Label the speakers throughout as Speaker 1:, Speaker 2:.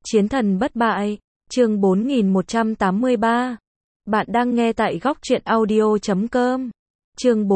Speaker 1: Chiến thần bất bại, chương 4183. Bạn đang nghe tại góc truyện audio.com. Chương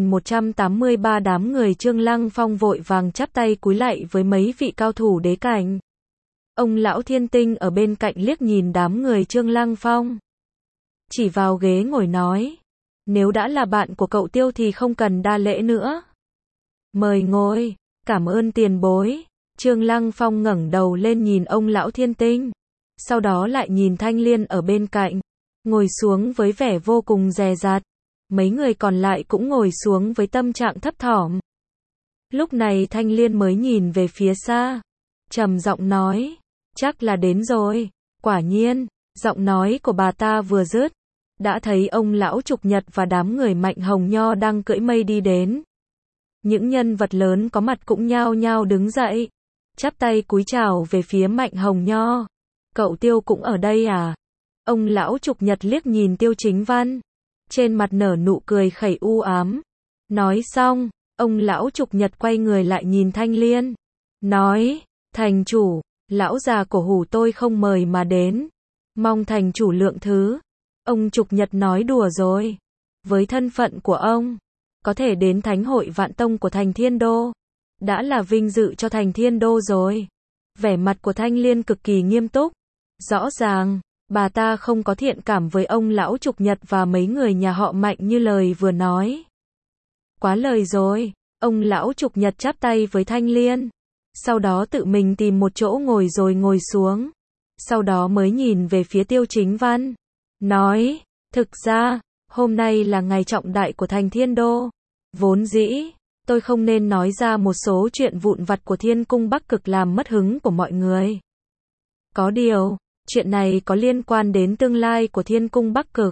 Speaker 1: 4183. Đám người Trương Lăng Phong vội vàng chắp tay cúi lạy với mấy vị cao thủ đế cảnh. Ông lão Thiên Tinh ở bên cạnh liếc nhìn đám người Trương Lăng Phong, chỉ vào ghế ngồi nói: nếu đã là bạn của cậu Tiêu thì không cần đa lễ nữa. Mời ngồi, cảm ơn tiền bối. Trương Lăng Phong ngẩng đầu lên nhìn ông lão Thiên Tinh, sau đó lại nhìn Thanh Liên ở bên cạnh, ngồi xuống với vẻ vô cùng dè dặt. Mấy người còn lại cũng ngồi xuống với tâm trạng thấp thỏm. Lúc này Thanh Liên mới nhìn về phía xa, trầm giọng nói: chắc là đến rồi. Quả nhiên, giọng nói của bà ta vừa dứt, đã thấy ông lão Trục Nhật và đám người Mạnh Hồng Nho đang cưỡi mây đi đến. Những nhân vật lớn có mặt cũng nhao nhao đứng dậy, chắp tay cúi chào về phía Mạnh Hồng Nho. Cậu Tiêu cũng ở đây à? Ông lão Trục Nhật liếc nhìn Tiêu Chính Văn, trên mặt nở nụ cười khẩy u ám. Nói xong, ông lão Trục Nhật quay người lại nhìn Thanh Liên, nói: thành chủ, lão già cổ hủ tôi không mời mà đến, mong thành chủ lượng thứ. Ông Trục Nhật nói đùa rồi. Với thân phận của ông, có thể đến Thánh hội Vạn Tông của thành Thiên Đô, đã là vinh dự cho thành Thiên Đô rồi. Vẻ mặt của Thanh Liên cực kỳ nghiêm túc. Rõ ràng, bà ta không có thiện cảm với ông lão Trục Nhật và mấy người nhà họ Mạnh như lời vừa nói. Quá lời rồi. Ông lão Trục Nhật chắp tay với Thanh Liên, sau đó tự mình tìm một chỗ ngồi rồi ngồi xuống. Sau đó mới nhìn về phía Tiêu Chính Văn, nói: thực ra, hôm nay là ngày trọng đại của thành Thiên Đô. Vốn dĩ, tôi không nên nói ra một số chuyện vụn vặt của Thiên Cung Bắc Cực làm mất hứng của mọi người. Có điều, chuyện này có liên quan đến tương lai của Thiên Cung Bắc Cực,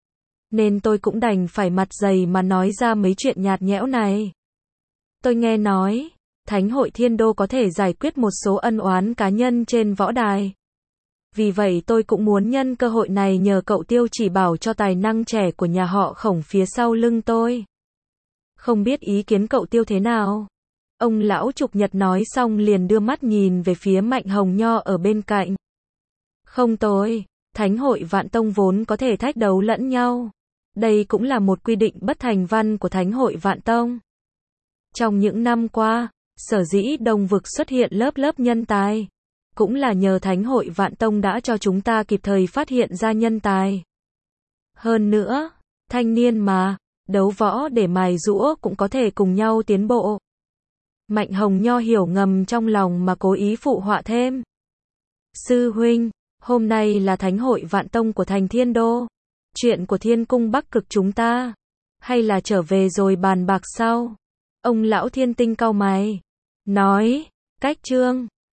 Speaker 1: nên tôi cũng đành phải mặt dày mà nói ra mấy chuyện nhạt nhẽo này. Tôi nghe nói, Thánh hội Thiên Đô có thể giải quyết một số ân oán cá nhân trên võ đài. Vì vậy tôi cũng muốn nhân cơ hội này nhờ cậu Tiêu chỉ bảo cho tài năng trẻ của nhà họ Khổng phía sau lưng tôi. Không biết ý kiến cậu Tiêu thế nào? Ông lão Trục Nhật nói xong liền đưa mắt nhìn về phía Mạnh Hồng Nho ở bên cạnh. Không tồi, Thánh hội Vạn Tông vốn có thể thách đấu lẫn nhau. Đây cũng là một quy định bất thành văn của Thánh hội Vạn Tông. Trong những năm qua, sở dĩ Đông Vực xuất hiện lớp lớp nhân tài, cũng là nhờ Thánh hội Vạn Tông đã cho chúng ta kịp thời phát hiện ra nhân tài. Hơn nữa, thanh niên mà, đấu võ để mài giũa cũng có thể cùng nhau tiến bộ. Mạnh Hồng Nho hiểu ngầm trong lòng mà cố ý phụ họa thêm. Sư huynh, hôm nay là Thánh hội Vạn Tông của thành Thiên Đô. Chuyện của Thiên Cung Bắc Cực chúng ta, hay là trở về rồi bàn bạc sau? Ông lão Thiên Tinh cau mày, nói: cách chương